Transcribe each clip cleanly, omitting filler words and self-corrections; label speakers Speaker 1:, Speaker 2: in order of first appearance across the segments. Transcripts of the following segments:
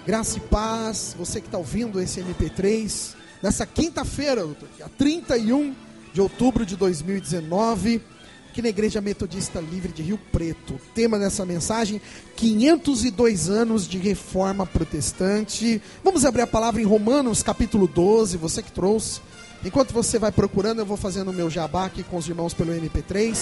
Speaker 1: Graça e paz, você que está ouvindo esse MP3, nessa quinta-feira, dia 31 de outubro de 2019, aqui na Igreja Metodista Livre de Rio Preto. O tema dessa mensagem, 502 anos de reforma protestante. Vamos abrir a palavra em Romanos, capítulo 12, você que trouxe. Enquanto você vai procurando, eu vou fazendo o meu jabá aqui com os irmãos pelo MP3.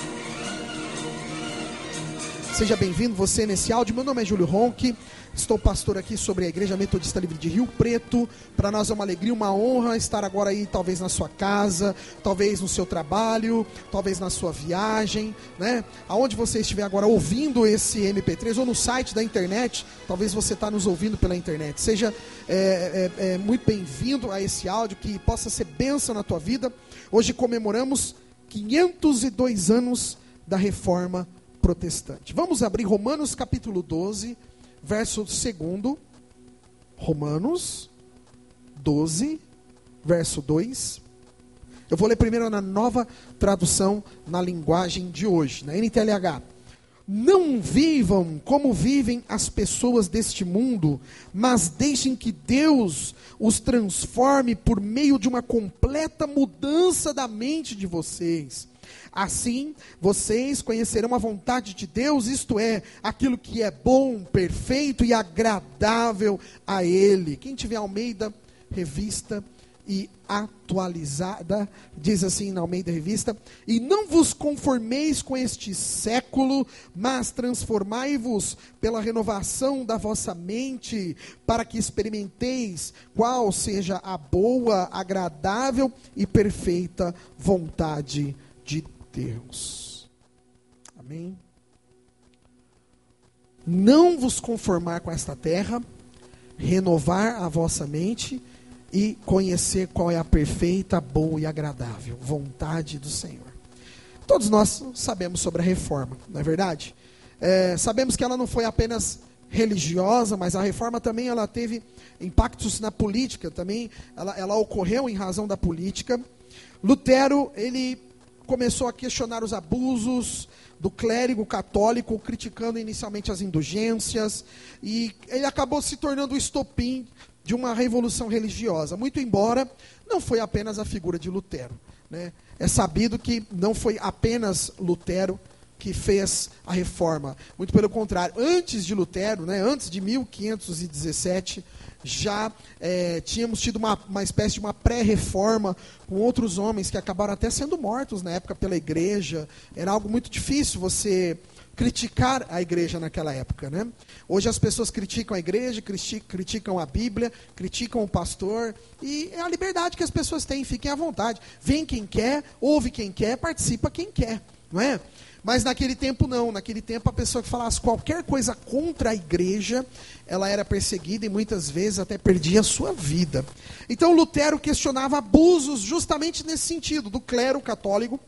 Speaker 1: Seja bem-vindo você nesse áudio. Meu nome é Júlio Ronque, estou pastor aqui sobre a Igreja Metodista Livre de Rio Preto. Para nós é uma alegria, uma honra estar agora aí, talvez na sua casa, talvez no seu trabalho, talvez na sua viagem, né? Aonde você estiver agora ouvindo esse MP3 ou no site da internet, talvez você está nos ouvindo pela internet. Seja muito bem-vindo a esse áudio, que possa ser bênção na tua vida. Hoje comemoramos 502 anos da Reforma Protestante. Vamos abrir Romanos capítulo 12, verso 2. Romanos 12, verso 2. Eu vou ler primeiro na nova tradução na linguagem de hoje, na NTLH. Não vivam como vivem as pessoas deste mundo, mas deixem que Deus os transforme por meio de uma completa mudança da mente de vocês. Assim, vocês conhecerão a vontade de Deus, isto é, aquilo que é bom, perfeito e agradável a Ele. Quem tiver Almeida, revista e atualizada, diz assim na Almeida Revista: e não vos conformeis com este século, mas transformai-vos pela renovação da vossa mente, para que experimenteis qual seja a boa, agradável e perfeita vontade de Deus. Amém? Não vos conformar com esta terra, renovar a vossa mente e conhecer qual é a perfeita, boa e agradável vontade do Senhor. Todos nós sabemos sobre a reforma, não é verdade? Sabemos que ela não foi apenas religiosa, mas a reforma também ela teve impactos na política, também ela ocorreu em razão da política. Lutero, ele começou a questionar os abusos do clérigo católico, criticando inicialmente as indulgências, e ele acabou se tornando o estopim de uma revolução religiosa, muito embora não foi apenas a figura de Lutero, né? É sabido que não foi apenas Lutero que fez a reforma, muito pelo contrário, antes de Lutero, né, antes de 1517, já tínhamos tido uma espécie de uma pré-reforma com outros homens que acabaram até sendo mortos na época pela igreja. Era algo muito difícil você criticar a igreja naquela época, né? Hoje as pessoas criticam a igreja, criticam a Bíblia, criticam o pastor, e é a liberdade que as pessoas têm, fiquem à vontade. Vem quem quer, ouve quem quer, participa quem quer, não é? Mas naquele tempo não, naquele tempo a pessoa que falasse qualquer coisa contra a igreja, ela era perseguida e muitas vezes até perdia a sua vida. Então Lutero questionava abusos justamente nesse sentido, do clero católico,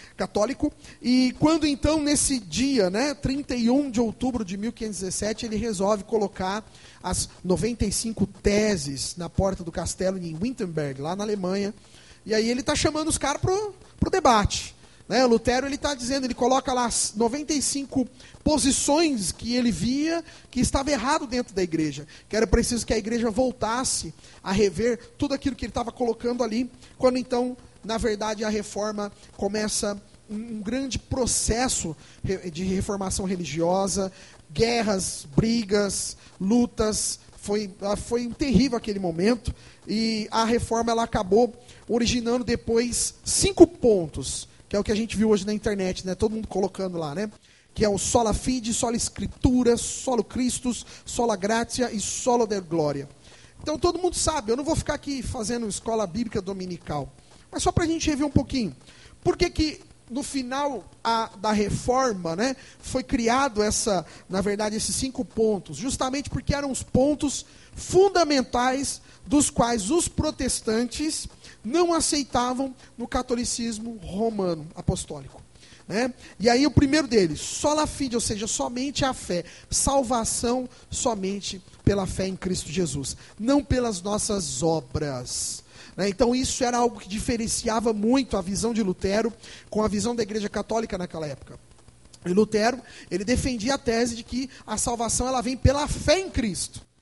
Speaker 1: e quando então nesse dia, né, 31 de outubro de 1517, ele resolve colocar as 95 teses na porta do castelo em Wittenberg, lá na Alemanha, e aí ele está chamando os caras para o debate. Né, Lutero, ele está dizendo, ele coloca lá as 95 posições que ele via que estava errado dentro da igreja, que era preciso que a igreja voltasse a rever tudo aquilo que ele estava colocando ali, quando então, na verdade, a reforma começa um grande processo de reformação religiosa, guerras, brigas, lutas, foi terrível aquele momento, e a reforma ela acabou originando depois 5 pontos, que é o que a gente viu hoje na internet, né? Todo mundo colocando lá, né? Que é o sola fide, sola escritura, solo Christus, sola gratia e solo Deo gloria. Então todo mundo sabe, eu não vou ficar aqui fazendo escola bíblica dominical, mas só para a gente rever um pouquinho. Por que no final da reforma, né, foi criado na verdade, esses 5 pontos? Justamente porque eram os pontos fundamentais dos quais os protestantes não aceitavam no catolicismo romano apostólico, né? E aí o primeiro deles, sola fide, ou seja, somente a fé, salvação somente pela fé em Cristo Jesus, não pelas nossas obras. Né? Então isso era algo que diferenciava muito a visão de Lutero com a visão da Igreja Católica naquela época. E Lutero, ele defendia a tese de que a salvação ela vem pela fé em Cristo.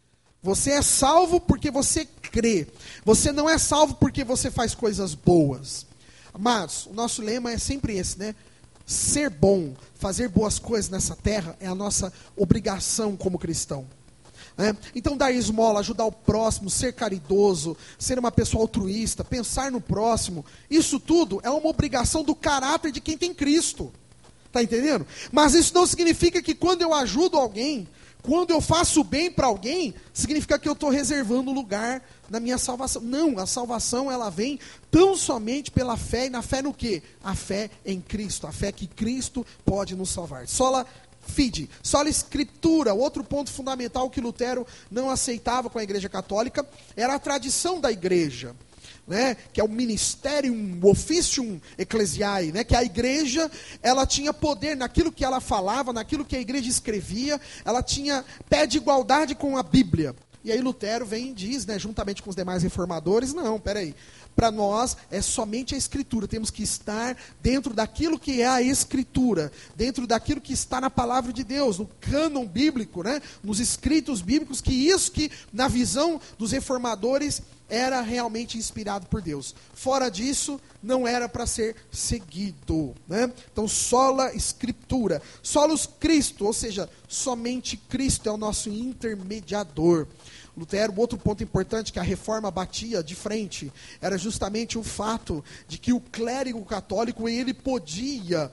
Speaker 1: Você é salvo porque você crê. Você não é salvo porque você faz coisas boas. Amados, o nosso lema é sempre esse, né? Ser bom, fazer boas coisas nessa terra é a nossa obrigação como cristão. Então dar esmola, ajudar o próximo, ser caridoso, ser uma pessoa altruísta, pensar no próximo, isso tudo é uma obrigação do caráter de quem tem Cristo. Está entendendo? Mas isso não significa que quando eu ajudo alguém, quando eu faço bem para alguém, significa que eu estou reservando lugar na minha salvação. Não, a salvação ela vem tão somente pela fé. E na fé no quê? A fé em Cristo, a fé que Cristo pode nos salvar. Sola fide, sola escritura. Outro ponto fundamental que Lutero não aceitava com a Igreja Católica era a tradição da igreja, né, que é o ministerium, o officium ecclesiae, né, que a igreja ela tinha poder naquilo que ela falava, naquilo que a igreja escrevia, ela tinha pé de igualdade com a Bíblia. E aí Lutero vem e diz, né, juntamente com os demais reformadores, não, peraí, para nós é somente a Escritura, temos que estar dentro daquilo que é a Escritura, dentro daquilo que está na palavra de Deus, no cânon bíblico, né, nos escritos bíblicos, que isso que na visão dos reformadores era realmente inspirado por Deus. Fora disso, não era para ser seguido, né? Então, sola escritura, solos Cristo, ou seja, somente Cristo é o nosso intermediador. Lutero, outro ponto importante que a reforma batia de frente, era justamente o fato de que o clérigo católico, ele podia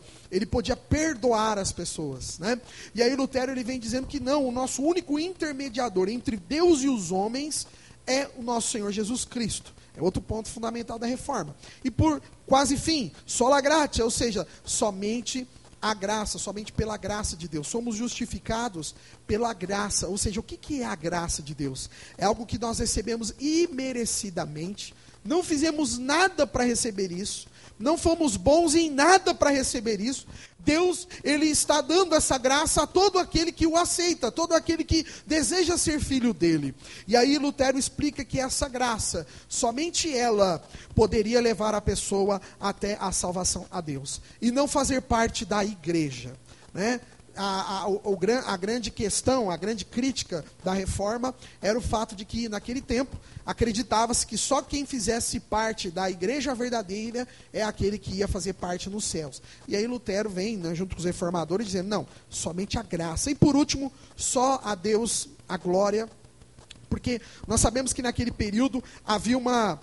Speaker 1: perdoar as pessoas, né? E aí Lutero ele vem dizendo que não, o nosso único intermediador entre Deus e os homens é o nosso Senhor Jesus Cristo. É outro ponto fundamental da reforma. E por quase fim, sola gratia, ou seja, somente a graça, somente pela graça de Deus. Somos justificados pela graça. Ou seja, o que é a graça de Deus? É algo que nós recebemos imerecidamente. Não fizemos nada para receber isso. Não fomos bons em nada para receber isso. Deus, Ele está dando essa graça a todo aquele que o aceita, todo aquele que deseja ser filho dele. E aí Lutero explica que essa graça, somente ela poderia levar a pessoa até a salvação a Deus. E não fazer parte da igreja, né? A grande questão, a grande crítica da reforma era o fato de que naquele tempo acreditava-se que só quem fizesse parte da igreja verdadeira é aquele que ia fazer parte nos céus. E aí Lutero vem, né, junto com os reformadores, dizendo, não, somente a graça. E por último, só a Deus a glória, porque nós sabemos que naquele período havia uma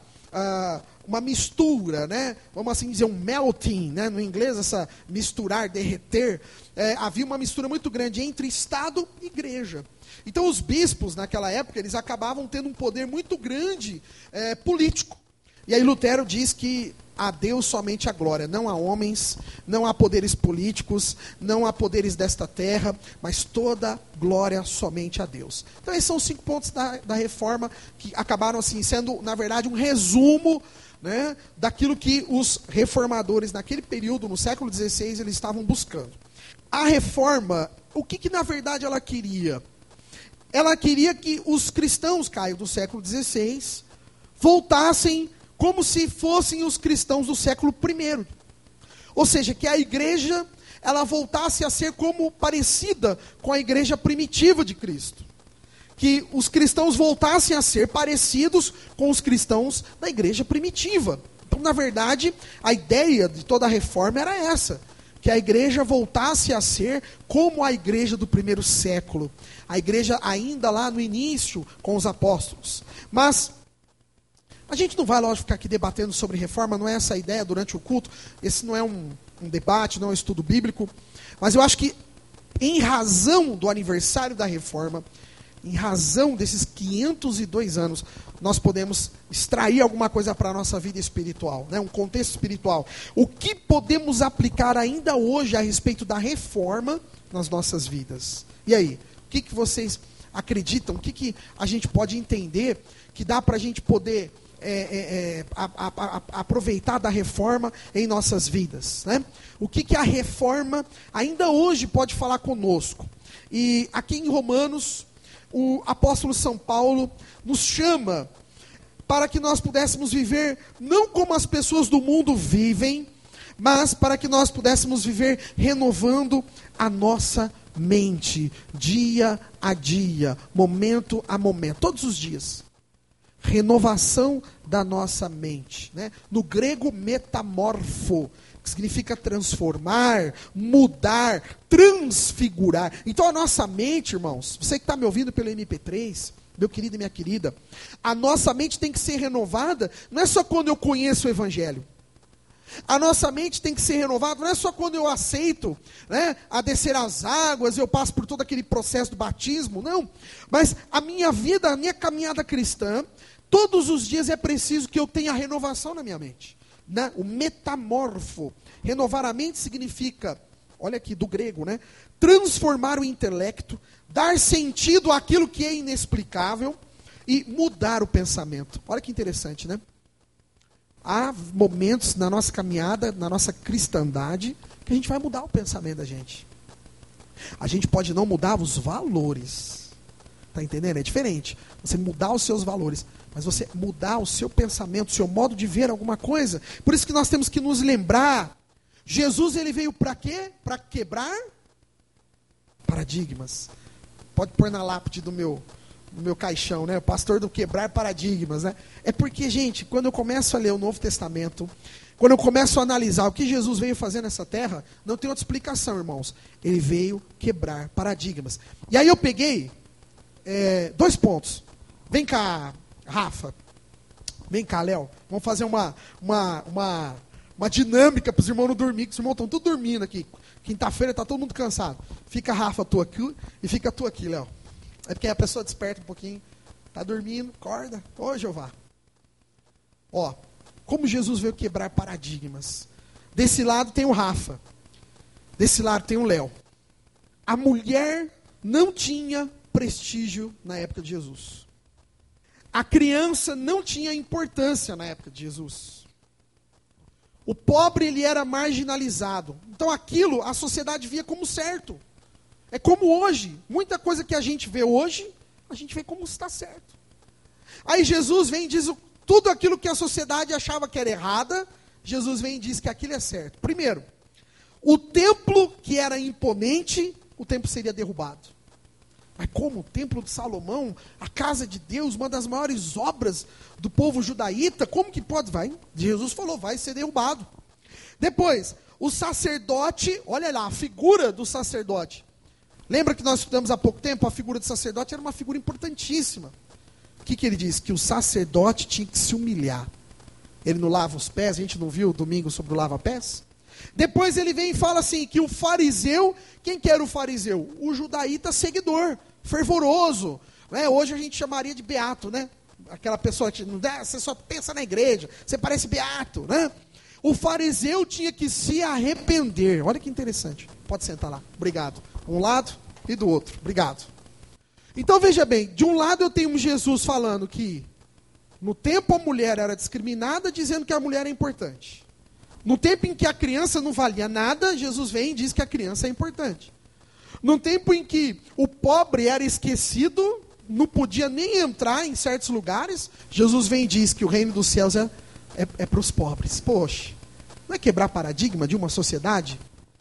Speaker 1: mistura, né? Vamos assim dizer, um melting, né? No inglês, essa misturar, derreter. Havia uma mistura muito grande entre Estado e igreja. Então os bispos, naquela época, eles acabavam tendo um poder muito grande político. E aí Lutero diz que a Deus somente a glória, não há homens, não há poderes políticos, não há poderes desta terra, mas toda glória somente a Deus. Então esses são os 5 pontos da reforma, que acabaram assim sendo, na verdade, um resumo, né, daquilo que os reformadores naquele período, no século XVI, eles estavam buscando. A reforma, o que na verdade ela queria? Ela queria que os cristãos, Caio, do século XVI, voltassem como se fossem os cristãos do século I. Ou seja, que a igreja ela voltasse a ser como parecida com a igreja primitiva de Cristo. Que os cristãos voltassem a ser parecidos com os cristãos da igreja primitiva. Então, na verdade, a ideia de toda a reforma era essa. Que a igreja voltasse a ser como a igreja do primeiro século. A igreja ainda lá no início com os apóstolos. Mas a gente não vai, lógico, ficar aqui debatendo sobre reforma, não é essa a ideia durante o culto. Esse não é um debate, não é um estudo bíblico. Mas eu acho que, em razão do aniversário da reforma, em razão desses 502 anos, nós podemos extrair alguma coisa para a nossa vida espiritual, né? Um contexto espiritual. O que podemos aplicar ainda hoje a respeito da reforma nas nossas vidas? E aí, o que vocês acreditam? O que a gente pode entender que dá para a gente poder aproveitar da reforma em nossas vidas, né? O que a reforma ainda hoje pode falar conosco? E aqui em Romanos, o apóstolo São Paulo nos chama para que nós pudéssemos viver não como as pessoas do mundo vivem, mas para que nós pudéssemos viver renovando a nossa mente, dia a dia, momento a momento, todos os dias. Renovação da nossa mente, né? No grego, metamorfo, que significa transformar, mudar, transfigurar. Então a nossa mente, irmãos, você que está me ouvindo pelo MP3, meu querido e minha querida, a nossa mente tem que ser renovada, não é só quando eu conheço o Evangelho. A nossa mente tem que ser renovada, não é só quando eu aceito, né, a descer as águas, eu passo por todo aquele processo do batismo, não. Mas a minha vida, a minha caminhada cristã, todos os dias é preciso que eu tenha renovação na minha mente. Né? O metamorfo. Renovar a mente significa, olha aqui, do grego, né? Transformar o intelecto, dar sentido àquilo que é inexplicável e mudar o pensamento. Olha que interessante, né? Há momentos na nossa caminhada, na nossa cristandade, que a gente vai mudar o pensamento da gente. A gente pode não mudar os valores. Está entendendo? É diferente. Você mudar os seus valores, mas você mudar o seu pensamento, o seu modo de ver alguma coisa. Por isso que nós temos que nos lembrar. Jesus, ele veio para quê? Para quebrar paradigmas. Pode pôr na lápide do meu caixão, né? O pastor do quebrar paradigmas, né? É porque, gente, quando eu começo a ler o Novo Testamento, quando eu começo a analisar o que Jesus veio fazer nessa terra, não tem outra explicação, irmãos. Ele veio quebrar paradigmas. E aí eu peguei 2 pontos. Vem cá, Rafa. Vem cá, Léo. Vamos fazer uma dinâmica para os irmãos não dormirem, que os irmãos estão tudo dormindo aqui. Quinta-feira está todo mundo cansado. Fica Rafa, tu aqui, e fica tu aqui, Léo. É porque a pessoa desperta um pouquinho. Está dormindo, acorda. Ô, Jeová. Ó, como Jesus veio quebrar paradigmas. Desse lado tem o Rafa. Desse lado tem o Léo. A mulher não tinha prestígio na época de Jesus. A criança não tinha importância na época de Jesus. O pobre, ele era marginalizado. Então aquilo a sociedade via como certo. É como hoje. Muita coisa que a gente vê hoje, a gente vê como está certo. Aí Jesus vem e diz tudo aquilo que a sociedade achava que era errada, Jesus vem e diz que aquilo é certo. Primeiro, o templo que era imponente, o templo seria derrubado. Mas como o templo de Salomão, a casa de Deus, uma das maiores obras do povo judaíta, como que pode? Jesus falou, vai ser derrubado. Depois, o sacerdote, olha lá, a figura do sacerdote. Lembra que nós estudamos há pouco tempo? A figura do sacerdote era uma figura importantíssima. O que ele diz? Que o sacerdote tinha que se humilhar. Ele não lava os pés, a gente não viu domingo sobre o lava-pés? Depois ele vem e fala assim, que o fariseu, quem que era o fariseu? O judaíta seguidor, fervoroso. Né? Hoje a gente chamaria de beato, né? Aquela pessoa que você só pensa na igreja, você parece beato, né? O fariseu tinha que se arrepender. Olha que interessante. Pode sentar lá. Obrigado. Um lado e do outro. Obrigado. Então veja bem, de um lado eu tenho Jesus falando que no tempo a mulher era discriminada, dizendo que a mulher é importante. No tempo em que a criança não valia nada, Jesus vem e diz que a criança é importante. No tempo em que o pobre era esquecido, não podia nem entrar em certos lugares, Jesus vem e diz que o reino dos céus é para os pobres. Poxa, não é quebrar paradigma de uma sociedade?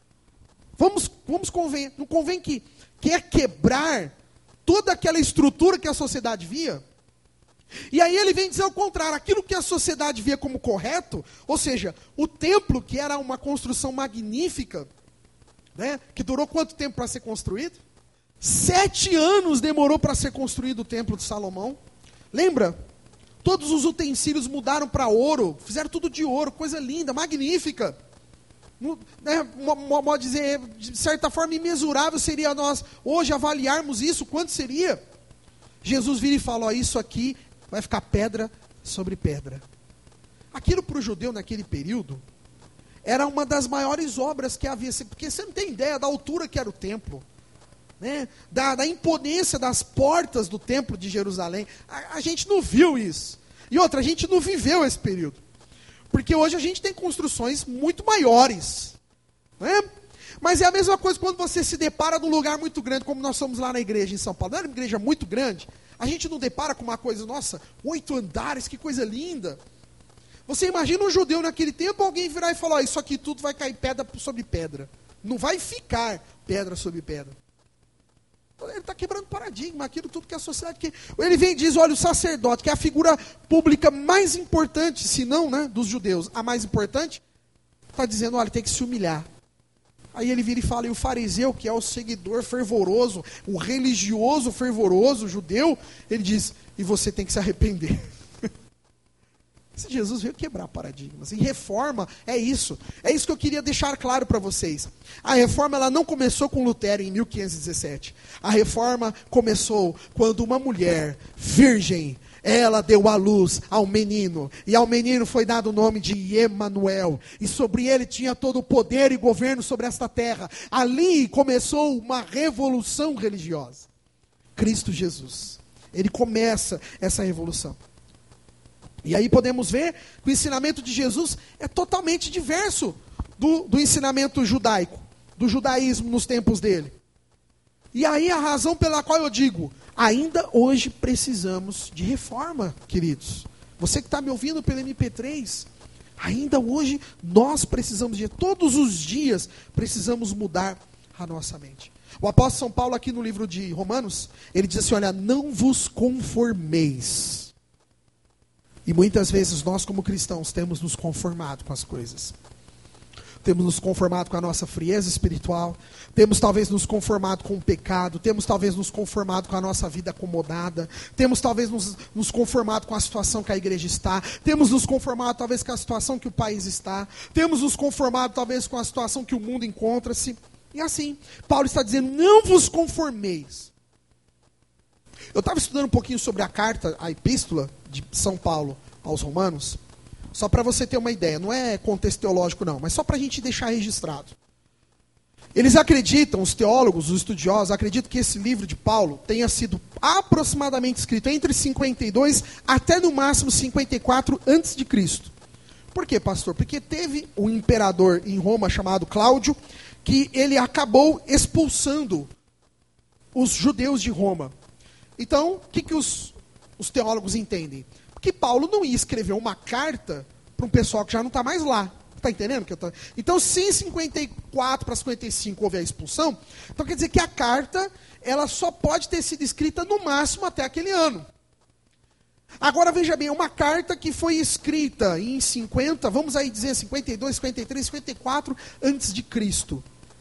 Speaker 1: Vamos convém, não convém que quer quebrar toda aquela estrutura que a sociedade via? E aí ele vem dizer o contrário, aquilo que a sociedade via como correto, ou seja, o templo, que era uma construção magnífica, né, que durou quanto tempo para ser construído? 7 anos demorou para ser construído o templo de Salomão. Lembra? Todos os utensílios mudaram para ouro, fizeram tudo de ouro, coisa linda, magnífica. Modo dizer, de certa forma imensurável seria nós hoje avaliarmos isso, quanto seria? Jesus vira e fala, ó, isso aqui vai ficar pedra sobre pedra. Aquilo para o judeu naquele período era uma das maiores obras que havia, porque você não tem ideia da altura que era o templo, né? Da imponência das portas do templo de Jerusalém. A gente não viu isso. E outra, a gente não viveu esse período. Porque hoje a gente tem construções muito maiores, né? Mas é a mesma coisa quando você se depara num lugar muito grande, como nós somos lá na igreja em São Paulo. Não era uma igreja muito grande? A gente não depara com uma coisa, nossa, 8 andares, que coisa linda. Você imagina um judeu naquele tempo, alguém virar e falar, isso aqui tudo vai cair pedra sobre pedra. Não vai ficar pedra sobre pedra. Ele está quebrando paradigma, aquilo tudo que a sociedade quer. Ele vem e diz, olha, o sacerdote, que é a figura pública mais importante, se não, né, dos judeus, a mais importante, está dizendo, olha, tem que se humilhar. Aí ele vira e fala, e o fariseu, que é o seguidor fervoroso, o religioso fervoroso, o judeu, ele diz, e você tem que se arrepender. Esse Jesus veio quebrar paradigmas. E reforma é isso. É isso que eu queria deixar claro para vocês. A reforma ela não começou com Lutero em 1517. A reforma começou quando uma mulher virgem, ela deu à luz ao menino. E ao menino foi dado o nome de Emanuel. E sobre ele tinha todo o poder e governo sobre esta terra. Ali começou uma revolução religiosa. Cristo Jesus. Ele começa essa revolução. E aí podemos ver que o ensinamento de Jesus é totalmente diverso do ensinamento judaico, do judaísmo nos tempos dele. E aí a razão pela qual eu digo, ainda hoje precisamos de reforma, queridos. Você que está me ouvindo pelo MP3, ainda hoje nós precisamos todos os dias precisamos mudar a nossa mente. O apóstolo São Paulo aqui no livro de Romanos, ele diz assim, olha, não vos conformeis. E muitas vezes nós como cristãos temos nos conformado com as coisas. Temos nos conformado com a nossa frieza espiritual. Temos talvez nos conformado com o pecado. Temos talvez nos conformado com a nossa vida acomodada. Temos talvez nos conformado com a situação que a igreja está. Temos nos conformado talvez com a situação que o país está. Temos nos conformado talvez com a situação que o mundo encontra-se. E assim, Paulo está dizendo, não vos conformeis. Eu estava estudando um pouquinho sobre a carta, a epístola de São Paulo aos Romanos, só para você ter uma ideia, não é contexto teológico não, mas só para a gente deixar registrado. Eles acreditam, os teólogos, os estudiosos, acreditam que esse livro de Paulo tenha sido aproximadamente escrito entre 52 até no máximo 54 a.C. Por quê, pastor? Porque teve um imperador em Roma chamado Cláudio, que ele acabou expulsando os judeus de Roma. Então, o que os teólogos entendem? Que Paulo não ia escrever uma carta para um pessoal que já não está mais lá. Está entendendo? Então, se em 54 para 55 houve a expulsão, então quer dizer que a carta ela só pode ter sido escrita no máximo até aquele ano. Agora, veja bem, uma carta que foi escrita em 50, vamos aí dizer 52, 53, 54 antes de Cristo.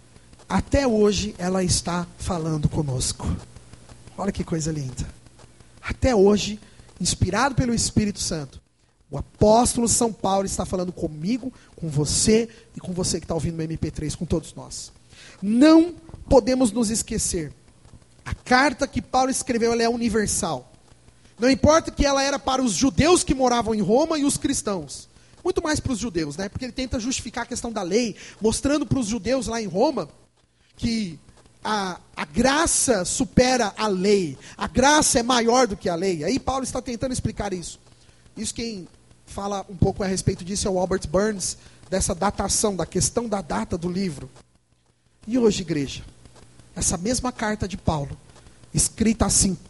Speaker 1: Até hoje ela está falando conosco. Olha que coisa linda. Até hoje, inspirado pelo Espírito Santo, o apóstolo São Paulo está falando comigo, com você e com você que está ouvindo no MP3, com todos nós. Não podemos nos esquecer. A carta que Paulo escreveu ela é universal. Não importa que ela era para os judeus que moravam em Roma e os cristãos. Muito mais para os judeus, né? Porque ele tenta justificar a questão da lei, mostrando para os judeus lá em Roma que a graça supera a lei. A graça é maior do que a lei. Aí Paulo está tentando explicar isso. Isso quem fala um pouco a respeito disso é o Albert Burns, dessa datação, da questão da data do livro. E hoje, igreja, essa mesma carta de Paulo, escrita há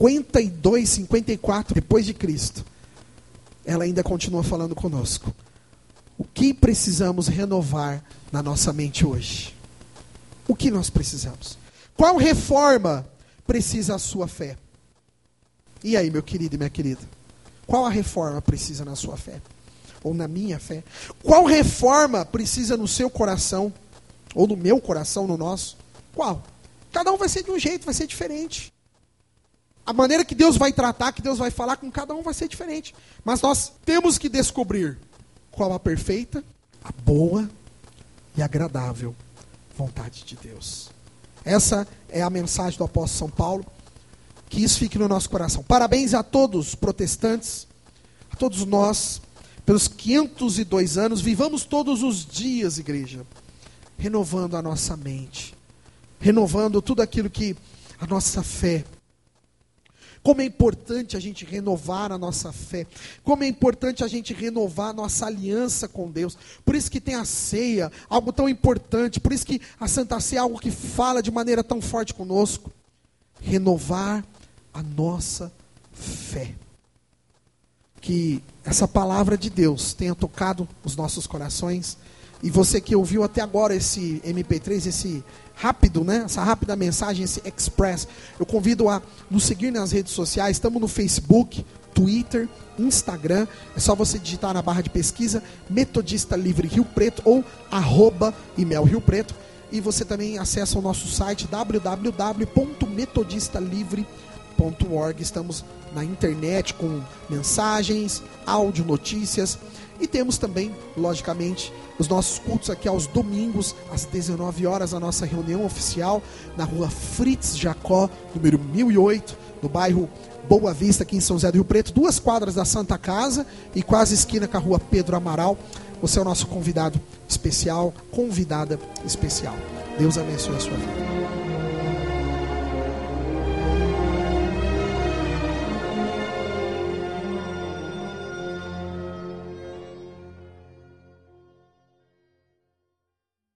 Speaker 1: 52, 54 depois de Cristo, ela ainda continua falando conosco. O que precisamos renovar na nossa mente hoje? O que nós precisamos? Qual reforma precisa a sua fé? E aí, meu querido e minha querida? Qual a reforma precisa na sua fé? Ou na minha fé? Qual reforma precisa no seu coração? Ou no meu coração, no nosso? Qual? Cada um vai ser de um jeito, vai ser diferente. A maneira que Deus vai tratar, que Deus vai falar com cada um vai ser diferente. Mas nós temos que descobrir qual a perfeita, a boa e agradável vontade de Deus. Essa é a mensagem do apóstolo São Paulo. Que isso fique no nosso coração. Parabéns a todos os protestantes, a todos nós, pelos 502 anos. Vivamos todos os dias, igreja, renovando a nossa mente, renovando tudo aquilo que a nossa fé. Como é importante a gente renovar a nossa fé. Como é importante a gente renovar a nossa aliança com Deus. Por isso que tem a ceia, algo tão importante. Por isso que a Santa Ceia é algo que fala de maneira tão forte conosco. Renovar a nossa fé. Que essa palavra de Deus tenha tocado os nossos corações. E você que ouviu até agora esse MP3, esse rápido, né? Essa rápida mensagem, esse express, eu convido a nos seguir nas redes sociais. Estamos no Facebook, Twitter, Instagram. É só você digitar na barra de pesquisa Metodista Livre Rio Preto ou @IMEL Rio Preto. E você também acessa o nosso site www.metodistalivre.org. Estamos na internet com mensagens, áudio, notícias. E temos também, logicamente, os nossos cultos aqui aos domingos, às 19 horas, a nossa reunião oficial na rua Fritz Jacó, número 1008, no bairro Boa Vista, aqui em São José do Rio Preto, 2 quadras da Santa Casa e quase esquina com a rua Pedro Amaral. Você é o nosso convidado especial, convidada especial. Deus abençoe a sua vida.